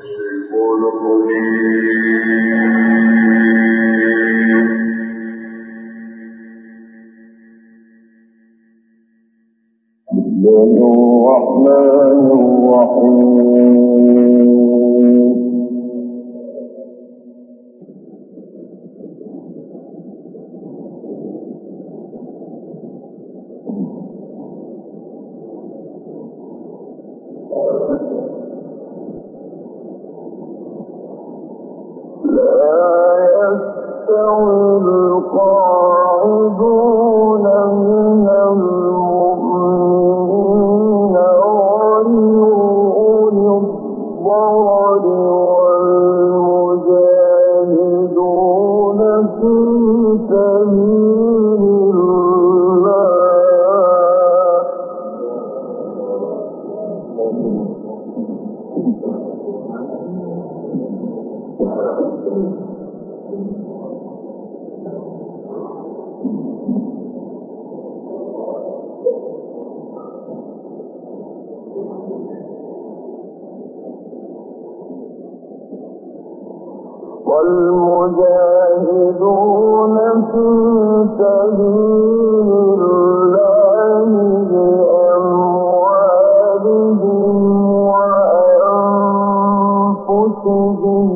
الشيطان الرجيم. بسم الله الرحمن الرحيم. القاعدون من المؤمنين أولي الضرر والمجاهدون في سبيل والمجاهدون في سبيل الله بأموالهم وأنفسهم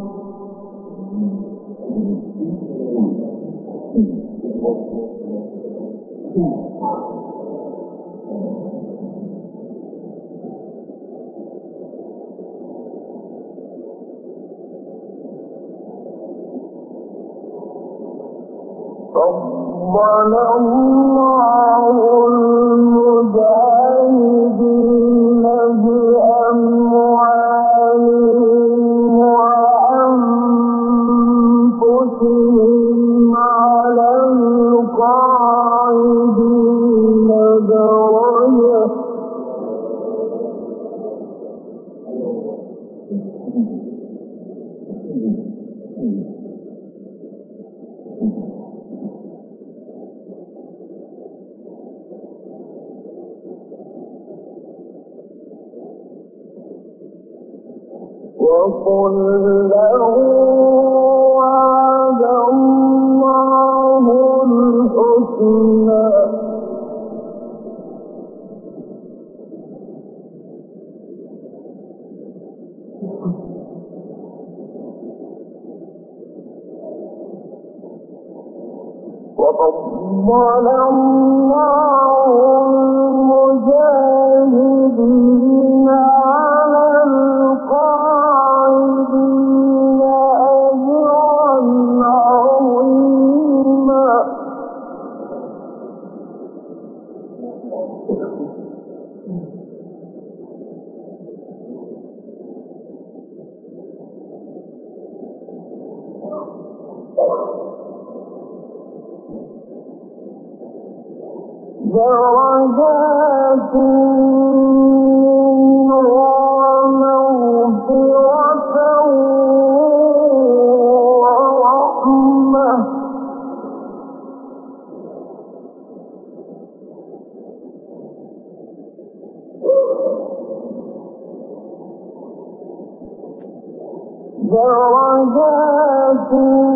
فضل الله المجاهدين بأموالهم وأنفسهم على القاعدين درجة وكلا وعد الله الحسنى وفضل الله المجاهدين على القاعدين أجرا عظيما درجات ومغفرة ورحمة درجات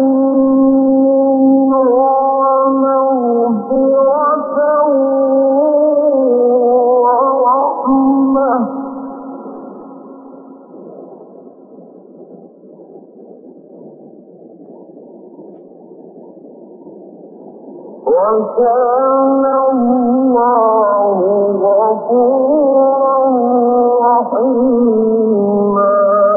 وكان الله غفورا رحيما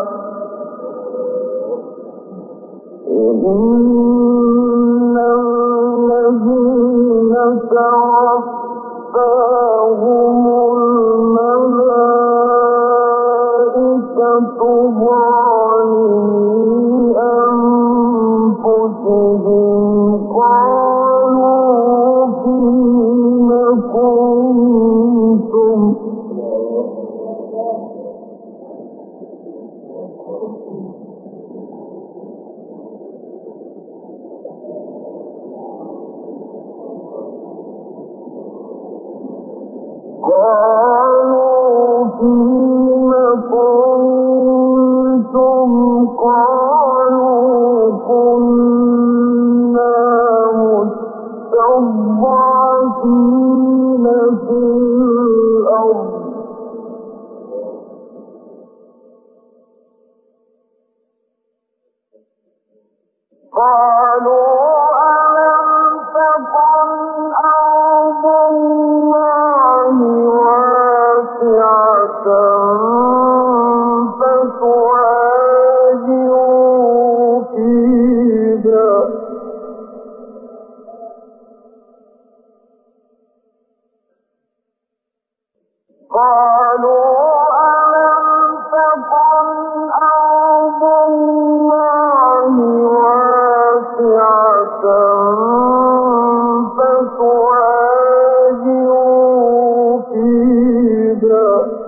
إن الذين توفاهم الملائكة ظالمي أنفسهم قالوا فيم كنتم قالوا فيم كنتم قالوا كنا مستضعفين في الأرض قالوا ألم تكن أرض الله واسعة فتهاجروا فيها قالوا ألم تكن أرض الله واسعة فتهاجروا فيها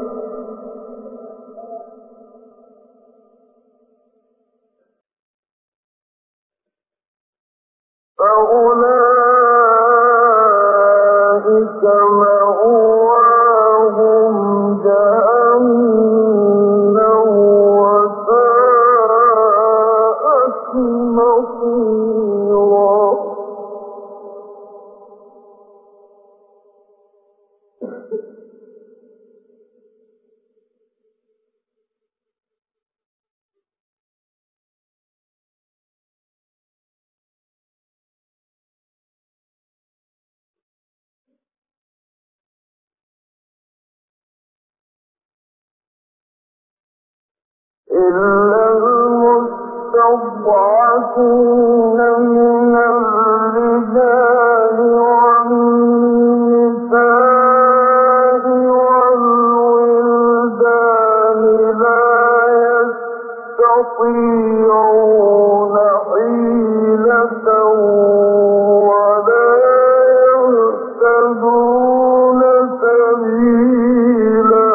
فأولئك مأواهم جهنم وساءت مصيرا إلا المستضعفين من الرجال والنساء والولدان لا يستطيعون حيلة ولا يهتدون سبيلا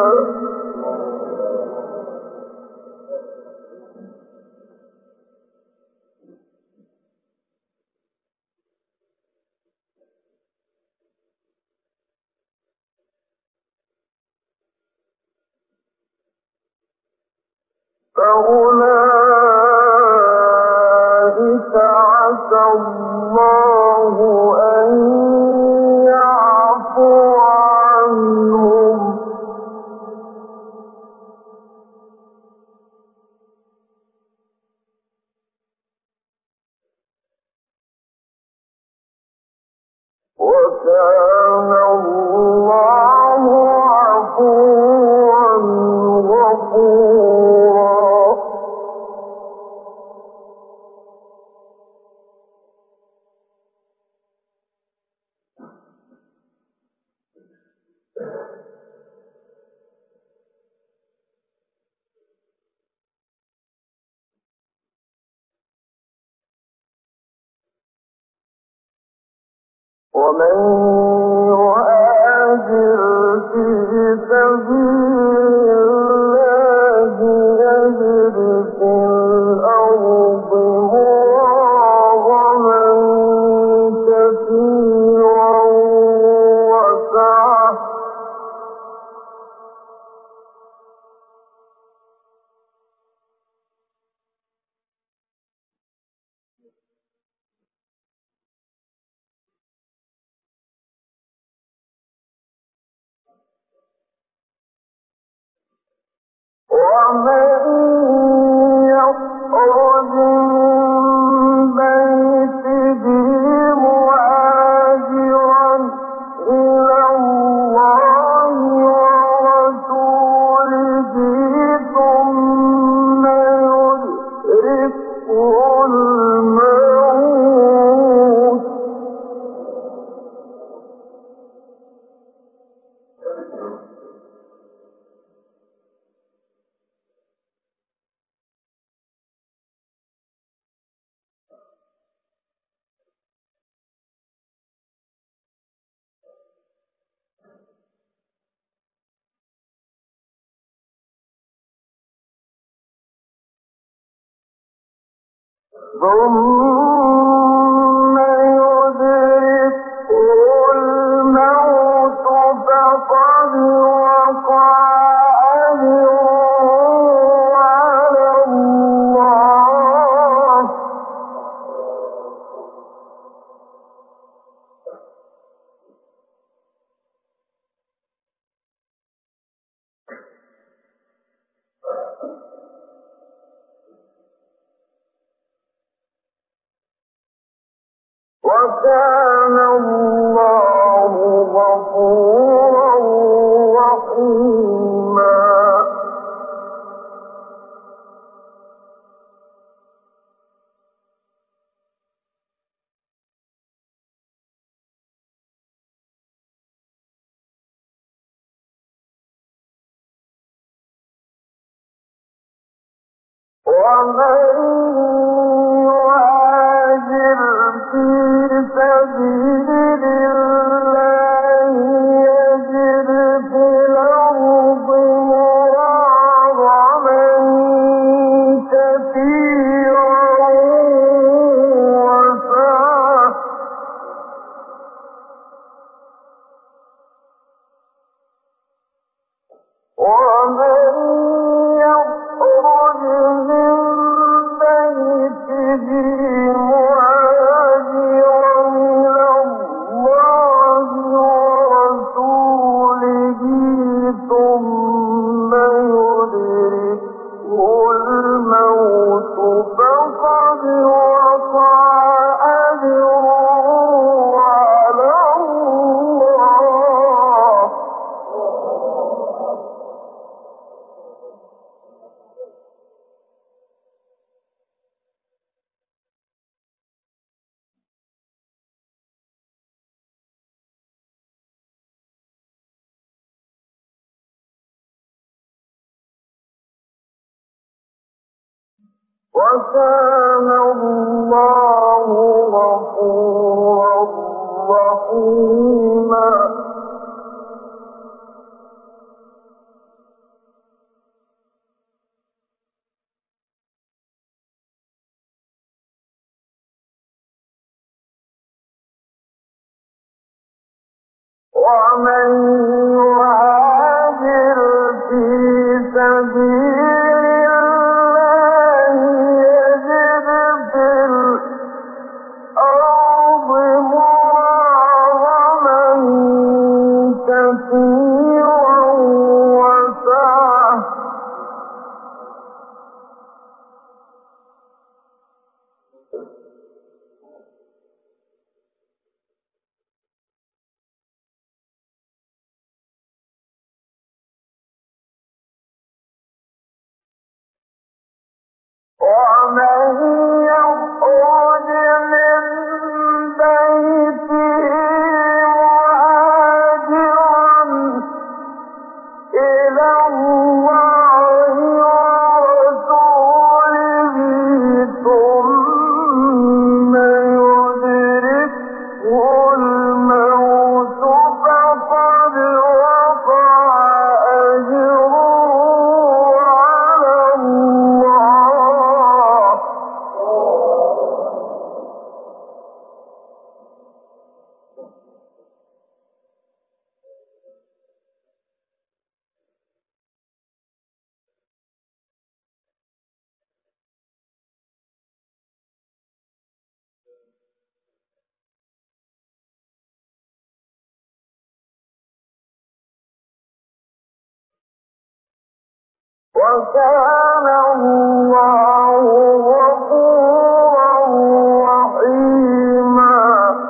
فأولئك عسى الله أن يعفو عنهم وكان الله عفوا غفورا ومن يهاجر في سبيل الله يجد في الأرض مراغما كثيرا وسعة ومن يخرج من بيته مهاجرا إلى الله ورسوله ثم يدركه الموت ثم يدركه الموت فقد وقع أجره على الله وَكَانَ اللَّهُ غَفُورًا رَّحِيمًا. وَمَن يُهَاجِرْ فِي سَبِيلِ اللَّهِ يَجِدْ فِي الْأَرْضِ مُرَاغَمًا كَثِيرًا وَسَعَةً وَمَن يَخْرُجْ مِن بَيْتِهِ مُهَاجِرًا إِلَى اللَّهِ وَرَسُولِهِ ثُمَّ يُدْرِكْهُ الْمَوْتُ فَقَدْ وَقَعَ أَجْرُهُ عَلَى اللَّهِ. وَكَانَ اللَّهُ غَفُورًا رَّحِيمًا. وَمَن يُهَاجِرْ فِي سَبِيلِ اللَّهِ يَجِدْ فِي الْأَرْضِ مُرَاغَمًا كَثِيرًا وَسَعَةً وَمَن يَخْرُجْ مِن بَيْتِهِ مُهَاجِرًا إِلَى اللَّهِ وَرَسُولِهِ ثُمَّ يُدْرِكْهُ الْمَوْتُ فَقَدْ وَقَعَ أَجْرُهُ عَلَى اللَّهِ. وَكَانَ اللَّهُ غَفُورًا رَّحِيمًا.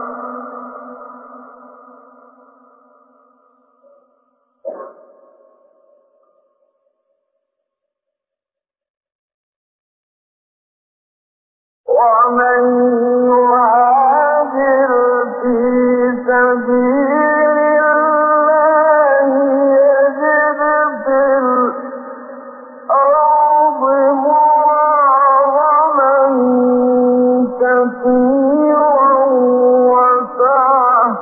وَمَن يُهَاجِرْ فِي سَبِيلِ اللَّهِ يَجِدْ فِي الْأَرْضِ مُرَاغَمًا كَثِيرًا وَسَعَةً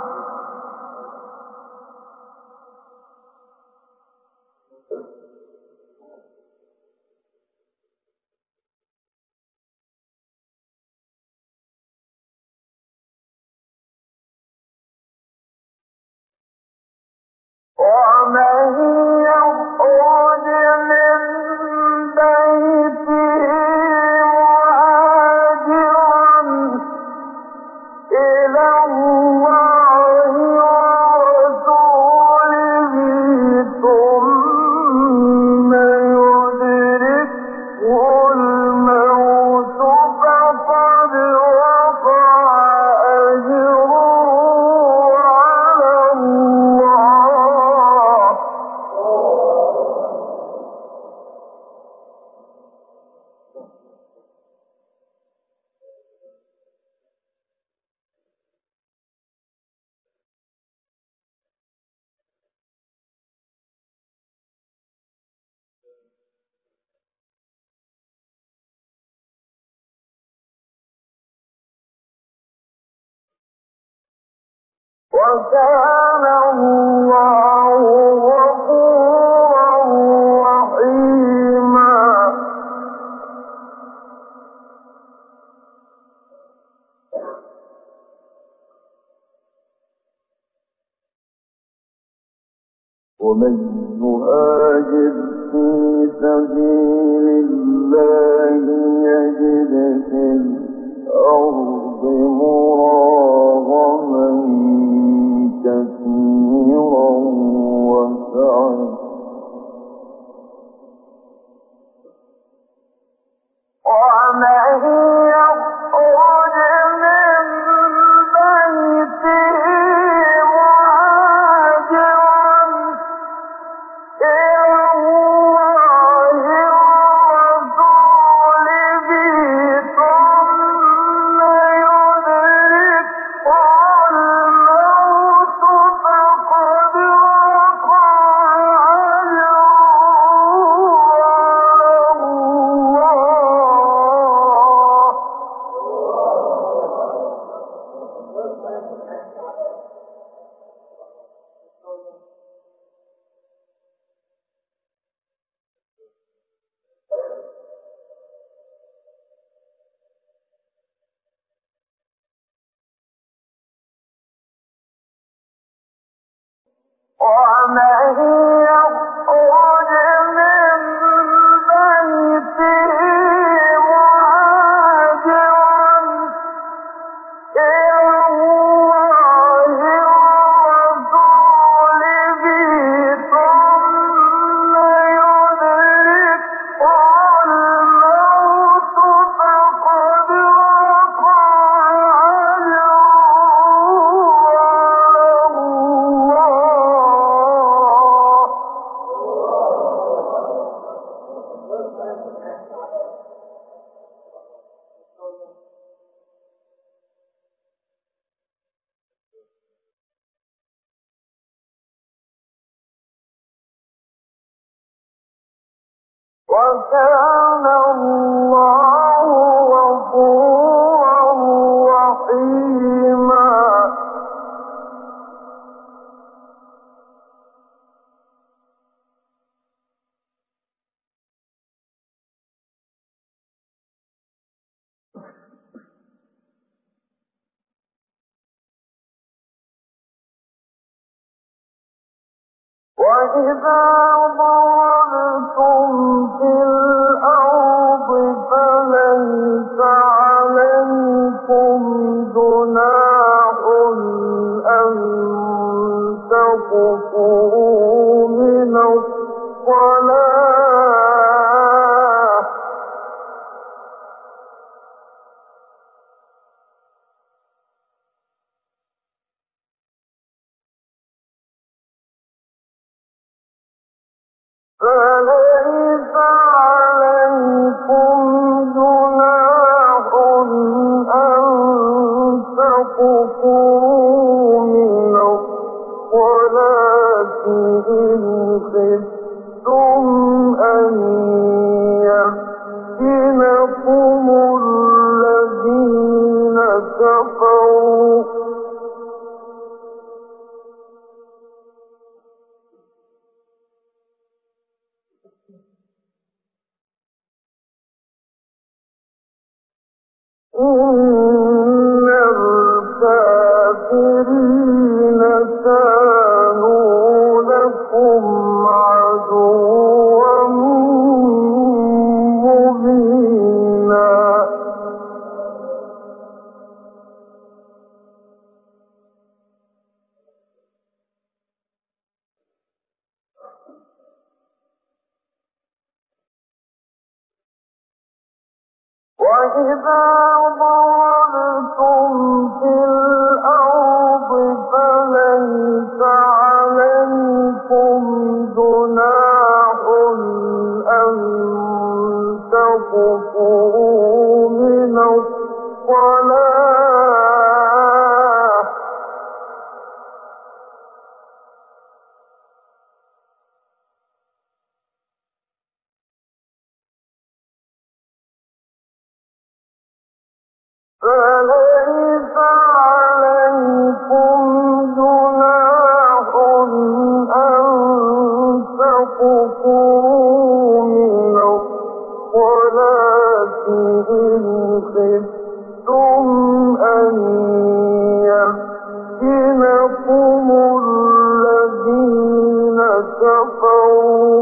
وَمَن يَخْرُجْ مِن بَيْتِهِ مُهَاجِرًا إِلَى اللَّهِ وَرَسُولِهِ ثُمَّ يُدْرِكْهُ الْمَوْتُ فَقَدْ وَقَعَ وكان الله غفورا رحيما. ومن يهاجر في سبيل الله يجد في الأرض مراغما كثيرا وسعة ومن يخرج من بيته ومن يخرج من بيته مهاجرا إلى الله ورسوله ثم يدركه الموت فقد وقع وكان الله غفورا رحيما. وإذا ضربتم في الأرض فليس عليكم جناح أن تقصروا من الصلاة فليس عليكم جناح أن تقصروا من الصلاة إن خفتم أن يفتنكم الذين كفروا إن الكافرين كانوا لكم عدوا مبينا. وإذا ضربتم في الأرض فليس عليكم جناح أن تقصروا من الصلاة فليس عليكم جناح إن خفتم أن يفتنكم الذين كفروا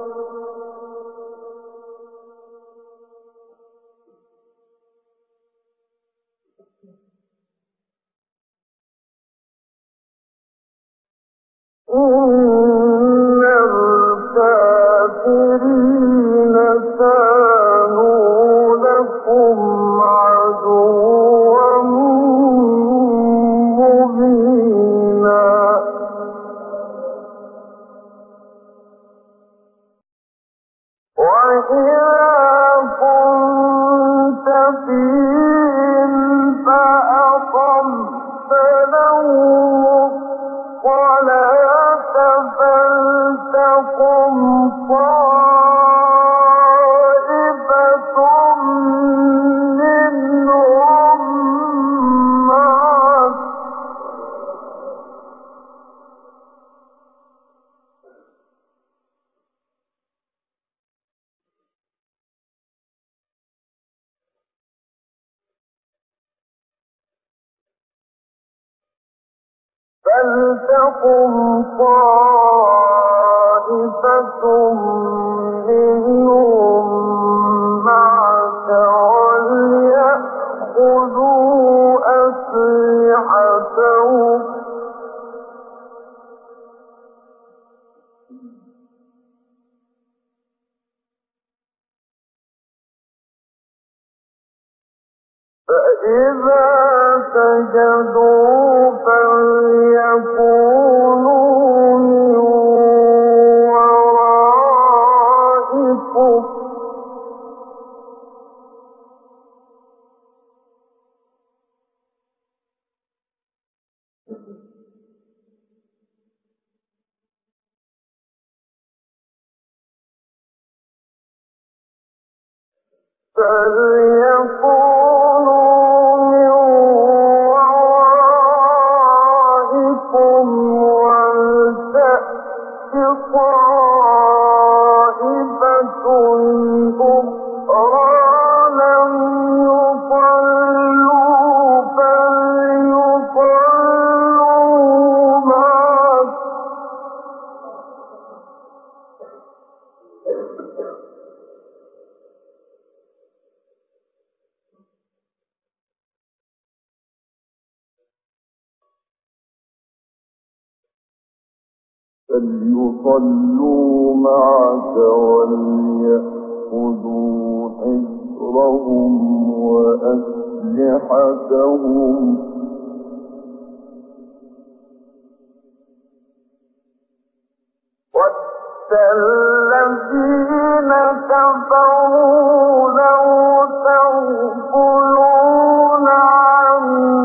إن الكافرين كانوا لكم عدوا مبينا وإذا كنت فيهم فأقمت لهم الصلاة فلتقم طائفة منهم معك فلتقم طائفة منهم معك وليأخذوا أسلحتهم فإذا سجدوا فليكونوا من ورائكم ولتأت طائفة أخرى لم يصلوا فليصلوا معك وليأخذوا حذرهم وأسلحتهم وَدَّ الَّذِينَ كَفَرُوا لَوْ تَغْفُلُونَ عَنْ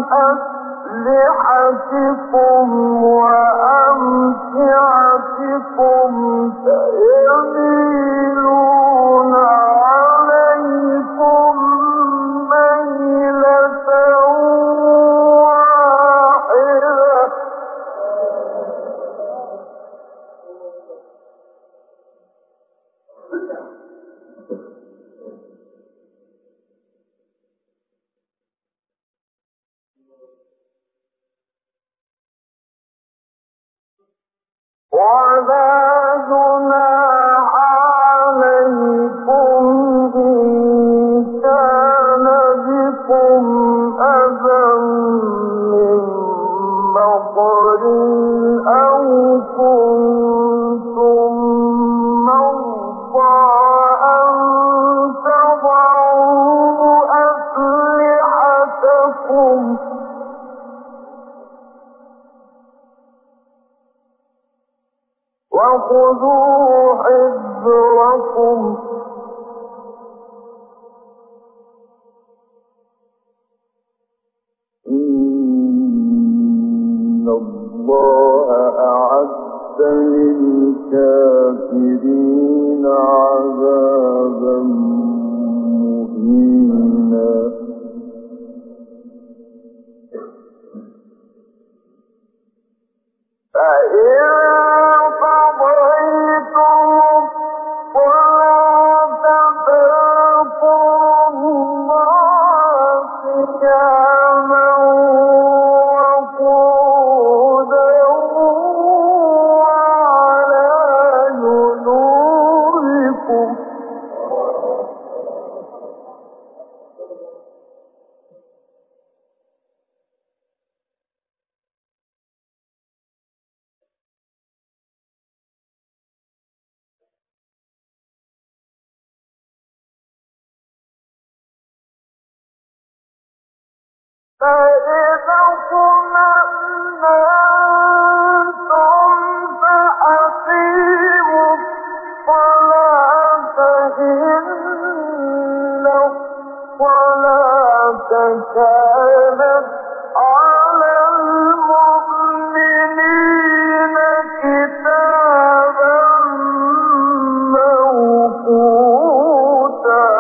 أَسْلِحَتِكُمْ وَأَمْتِعَتِكُمْ فَيَمِيلُونَ عَلَيْكُم مَّيْلَةً وَاحِدَةً وَلَا جُنَاحَ عَلَيْكُمْ إِن كَانَ بِكُمْ أَذًى مِّن مَّطَرٍ أَوْ كُنتُم مَّرْضَىٰ أَن تَضَعُوا أَسْلِحَتَكُمْ ۖ وَخُذُوا حِذْرَكُمْ إِنَّ اللَّهَ أَعَدَّ لِلْكَافِرِينَ عَذَابًا مُّهِينًا قضيتم الصلاة فاذكروا كانت على المؤمنين كتابا موقوتا.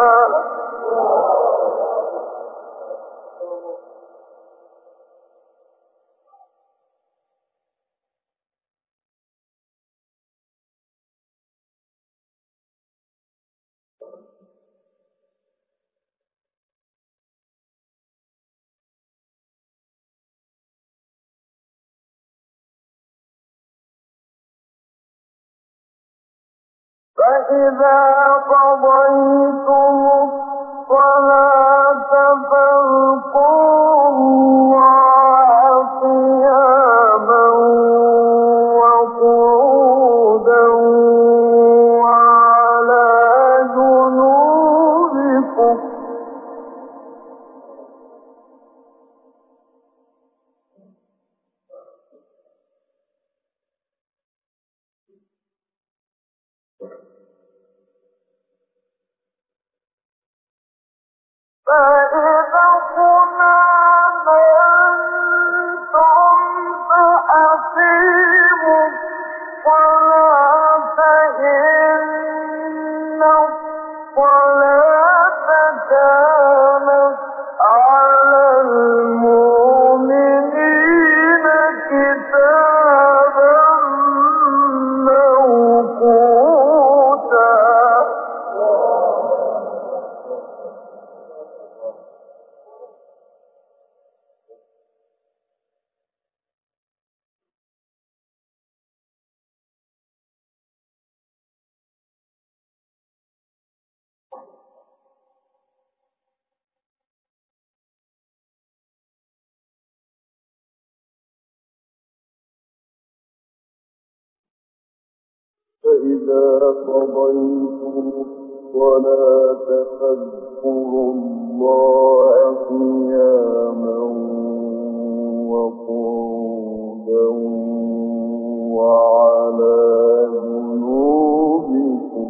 فإذا قضيتم الصلاة فاذكروا الله قياما وقعودا وعلى جنوبكم. فإذا اطمأننتم فأقيموا الصلاة إن الصلاة كانت على المؤمنين كتابا موقوتا. فإذا قضيتم الصلاة فاذكروا الله قياما وقعودا وعلى جنوبكم.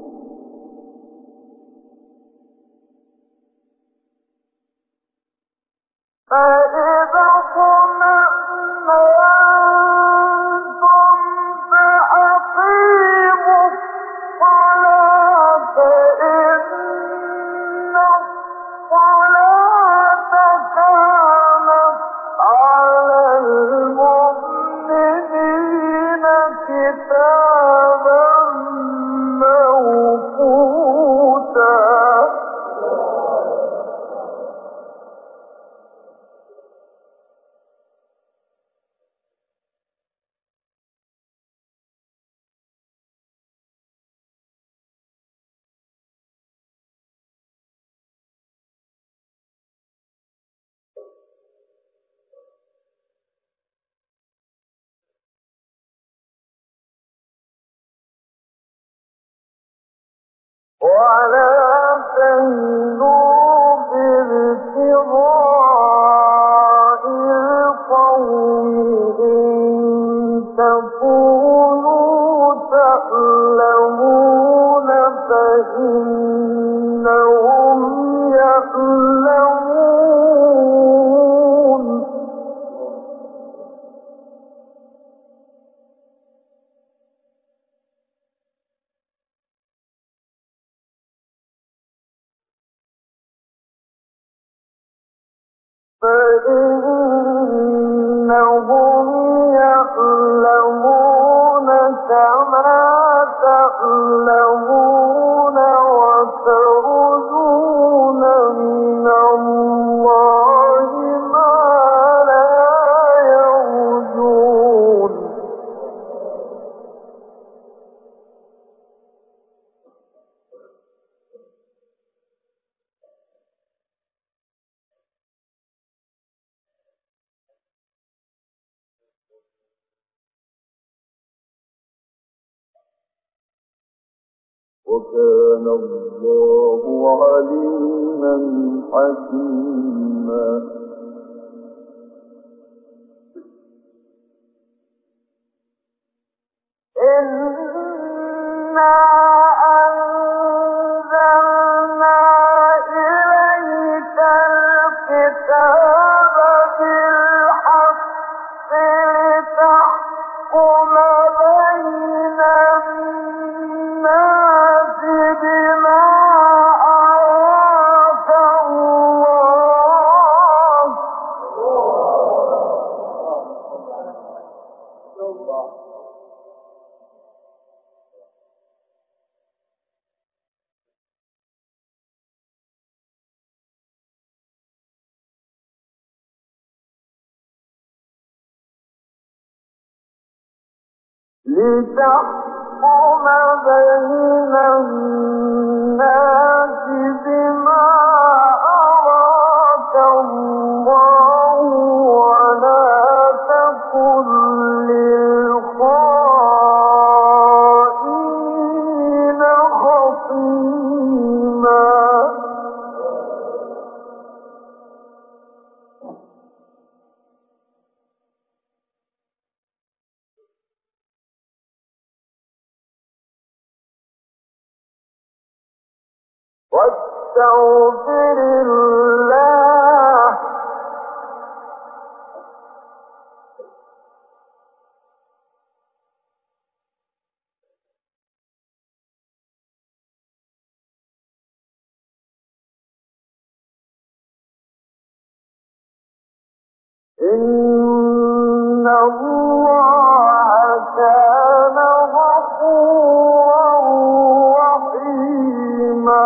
فإذا اطمأننتم فأقيموا الصلاة إن الصلاة كانت على المؤمنين كتابا موقوتا. ولا تهنوا في ابتغاء القوم إن تكونوا تألمون فإنهم يألمون. فإنهم يألمون كما تألمون وترجون من الله ما لا يرجون. وكان الله عليما حكيما. إنا أنزلنا إليك الكتاب بالحق لتحكم بين الناس بما أراك الله لتحكم بين الناس بما أراك الله ولا تكن للخائنين خصيما واستغفر الله إن الله كان غفورا رحيما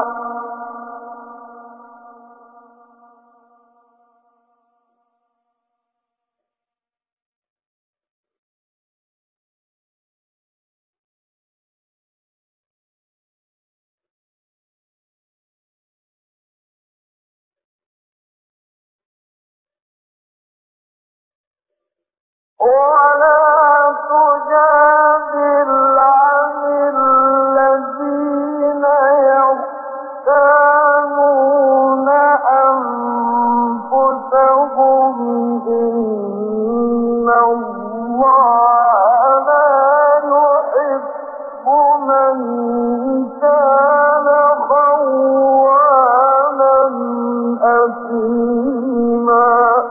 ولا تجادل عن الذين يختانون أنفسهم إن الله لا يحب من كان خوانا أثيما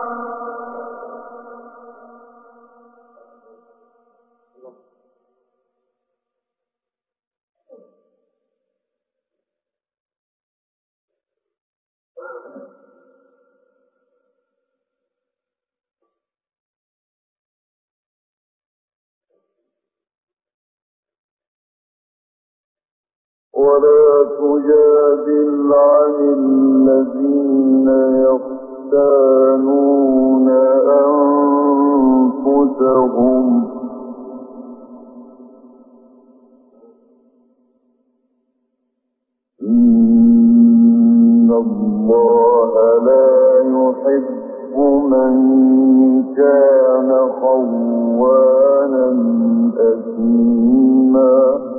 ولا تجادل عن الذين يختانون أنفسهم إن الله لا يحب من كان خوانا أثيما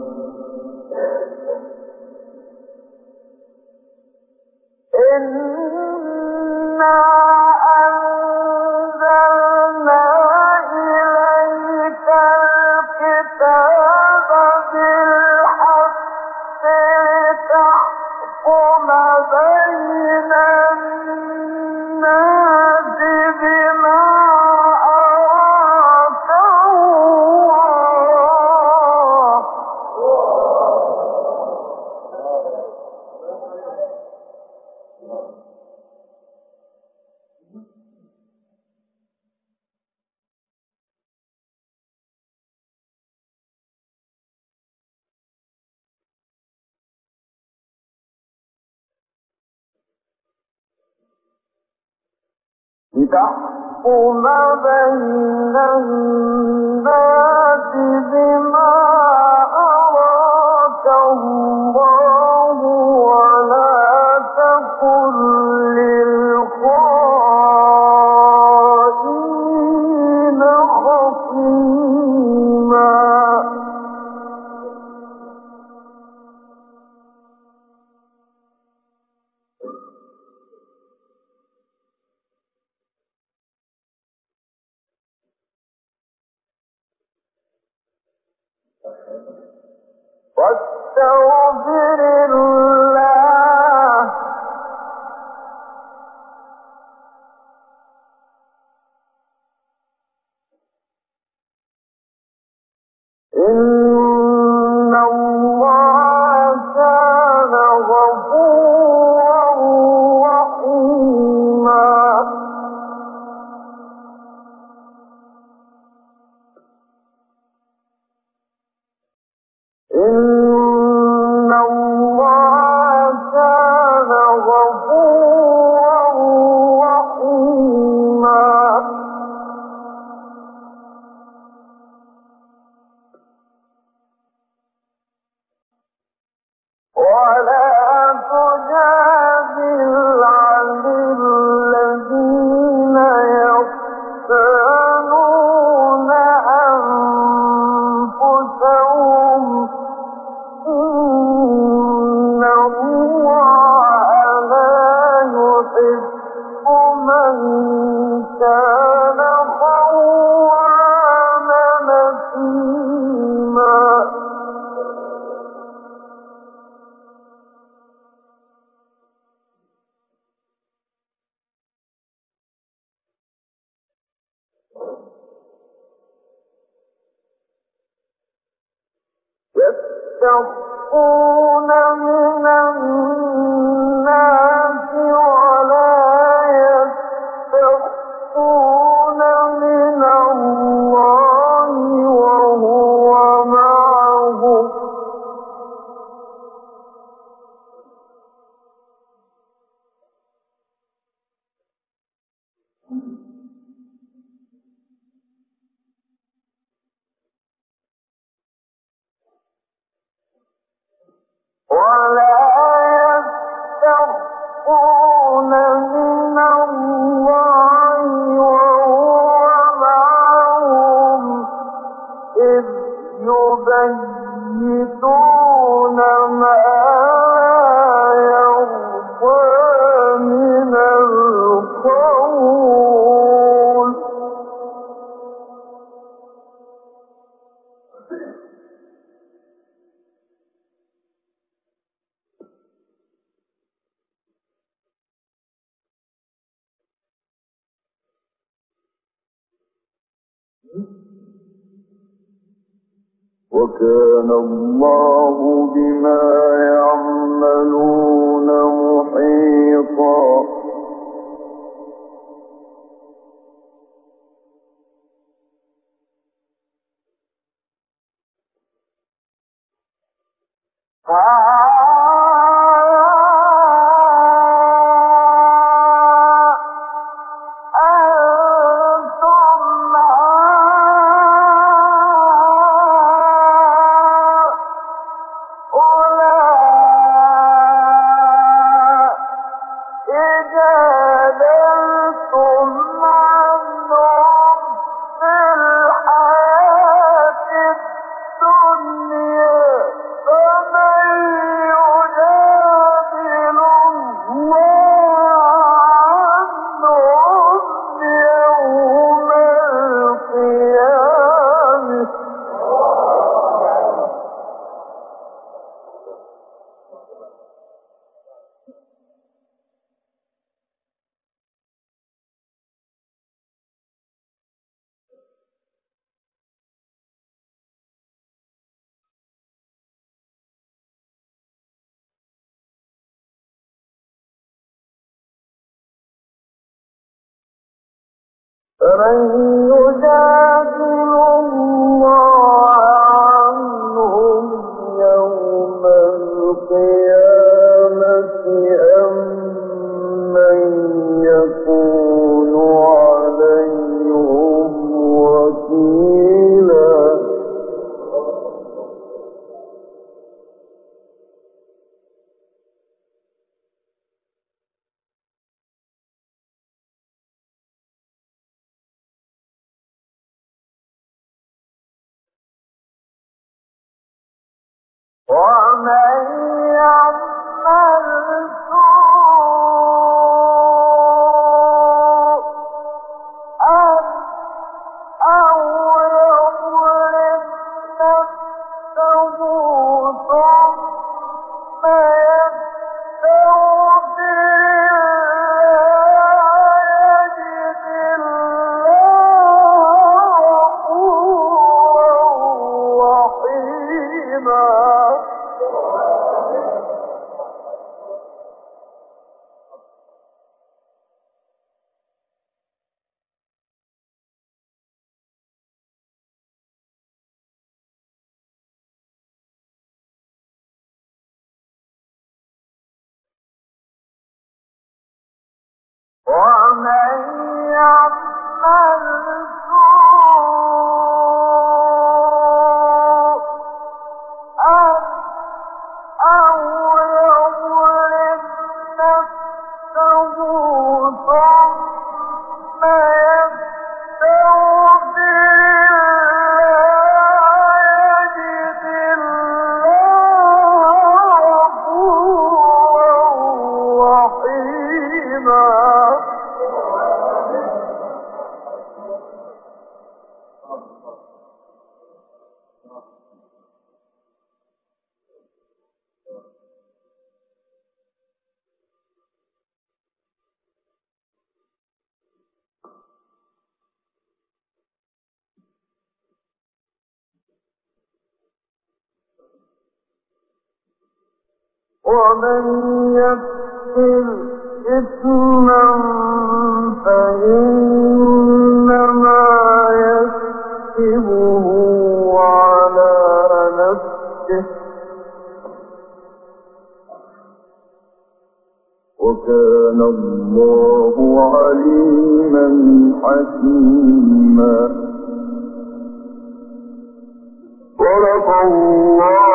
إنا أنزلنا إليك الكتاب بالحق لتحكم بين الناس بما أراك الله لتحكم بين الناس بما أراك الله ولا تكن للخائنين خصيما واستغفر الله إن الله كان غفورا رحيما إن الله كان غفورا رحيما ولا تجادل عن الذين يختانون أنفسهم إن الله لا يحب من كان خوانا نثيما يستخفون من الناس ولا يستخفون من الله وهو معهم ولا يستخفون من الله وهو معهم إذ يبيتون ما لا يرضى من القول وكان الله بما يعملون محيطا فمن يجادل الله عنهم يوم القيامة أم من يكون عليهم وكيلا ومن يعمل سوءا أو يظلم نفسه ومن يعمل سوءا أو يظلم نفسه ثم ومن يكسب إثما فإنما يكسبه على نفسه وكان الله عليما حكيما. صدق الله